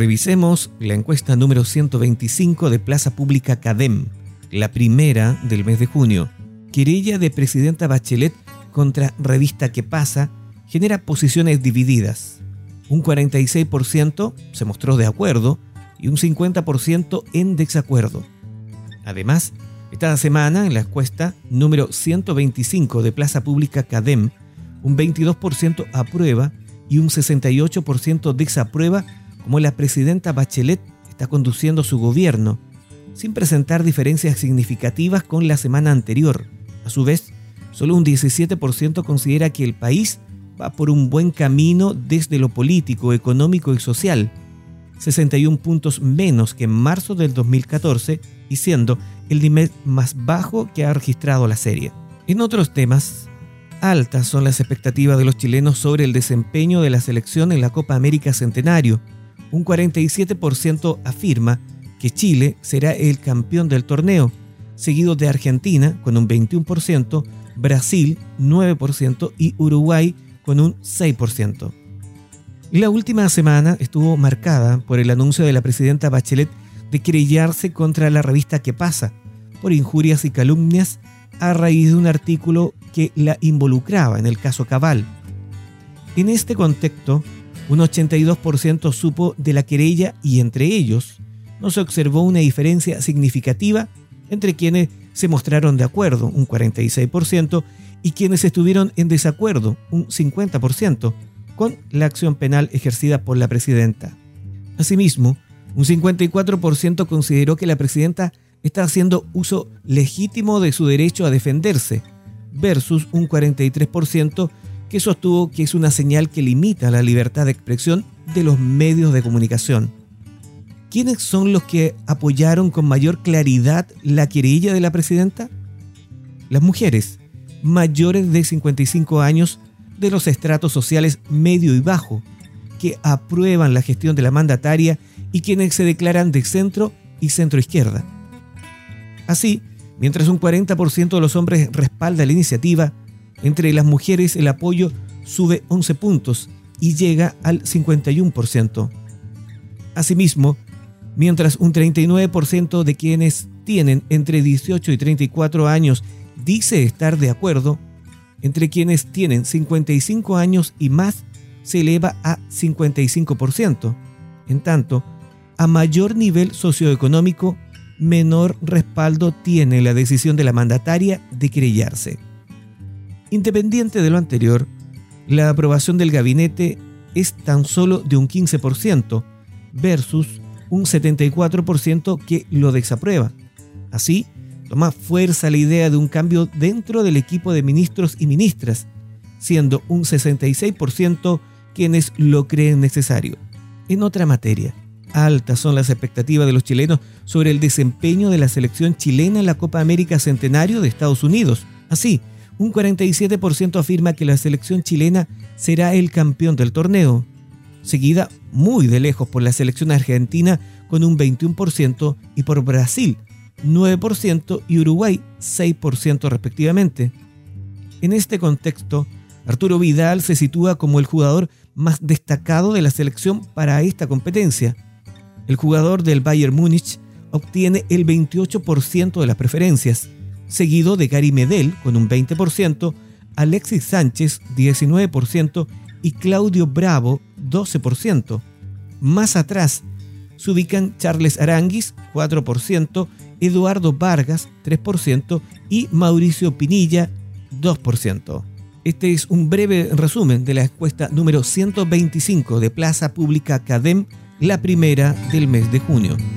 Revisemos la encuesta número 125 de Plaza Pública CADEM, la primera del mes de junio. Querella de presidenta Bachelet contra revista ¿Qué pasa? Genera posiciones divididas. Un 46% se mostró de acuerdo y un 50% en desacuerdo. Además, esta semana en la encuesta número 125 de Plaza Pública CADEM, un 22% aprueba y un 68% desaprueba cómo la presidenta Bachelet está conduciendo su gobierno, sin presentar diferencias significativas con la semana anterior. A su vez, solo un 17% considera que el país va por un buen camino desde lo político, económico y social, 61 puntos menos que en marzo del 2014 y siendo el nivel más bajo que ha registrado la serie. En otros temas, altas son las expectativas de los chilenos sobre el desempeño de la selección en la Copa América Centenario. Un 47% afirma que Chile será el campeón del torneo, seguido de Argentina con un 21%, Brasil 9% y Uruguay con un 6%. La última semana estuvo marcada por el anuncio de la presidenta Bachelet de querellarse contra la revista ¿Qué pasa? Por injurias y calumnias a raíz de un artículo que la involucraba en el caso Cabal. En este contexto, un 82% supo de la querella y entre ellos no se observó una diferencia significativa entre quienes se mostraron de acuerdo, un 46%, y quienes estuvieron en desacuerdo, un 50%, con la acción penal ejercida por la presidenta. Asimismo, un 54% consideró que la presidenta está haciendo uso legítimo de su derecho a defenderse, versus un 43% que sostuvo que es una señal que limita la libertad de expresión de los medios de comunicación. ¿Quiénes son los que apoyaron con mayor claridad la querella de la presidenta? Las mujeres mayores de 55 años de los estratos sociales medio y bajo, que aprueban la gestión de la mandataria y quienes se declaran de centro y centroizquierda. Así, mientras un 40% de los hombres respalda la iniciativa, entre las mujeres el apoyo sube 11 puntos y llega al 51%. Asimismo, mientras un 39% de quienes tienen entre 18 y 34 años dice estar de acuerdo, entre quienes tienen 55 años y más se eleva a 55%. En tanto, a mayor nivel socioeconómico, menor respaldo tiene la decisión de la mandataria de querellarse. Independiente de lo anterior, la aprobación del gabinete es tan solo de un 15% versus un 74% que lo desaprueba. Así, toma fuerza la idea de un cambio dentro del equipo de ministros y ministras, siendo un 66% quienes lo creen necesario. En otra materia, altas son las expectativas de los chilenos sobre el desempeño de la selección chilena en la Copa América Centenario de Estados Unidos. Así, un 47% afirma que la selección chilena será el campeón del torneo, seguida muy de lejos por la selección argentina con un 21% y por Brasil 9% y Uruguay 6% respectivamente. En este contexto, Arturo Vidal se sitúa como el jugador más destacado de la selección para esta competencia. El jugador del Bayern Múnich obtiene el 28% de las preferencias, seguido de Gary Medel con un 20%, Alexis Sánchez 19% y Claudio Bravo 12%. Más atrás se ubican Charles Aranguis 4%, Eduardo Vargas 3% y Mauricio Pinilla 2%. Este es un breve resumen de la encuesta número 125 de Plaza Pública CADEM, la primera del mes de junio.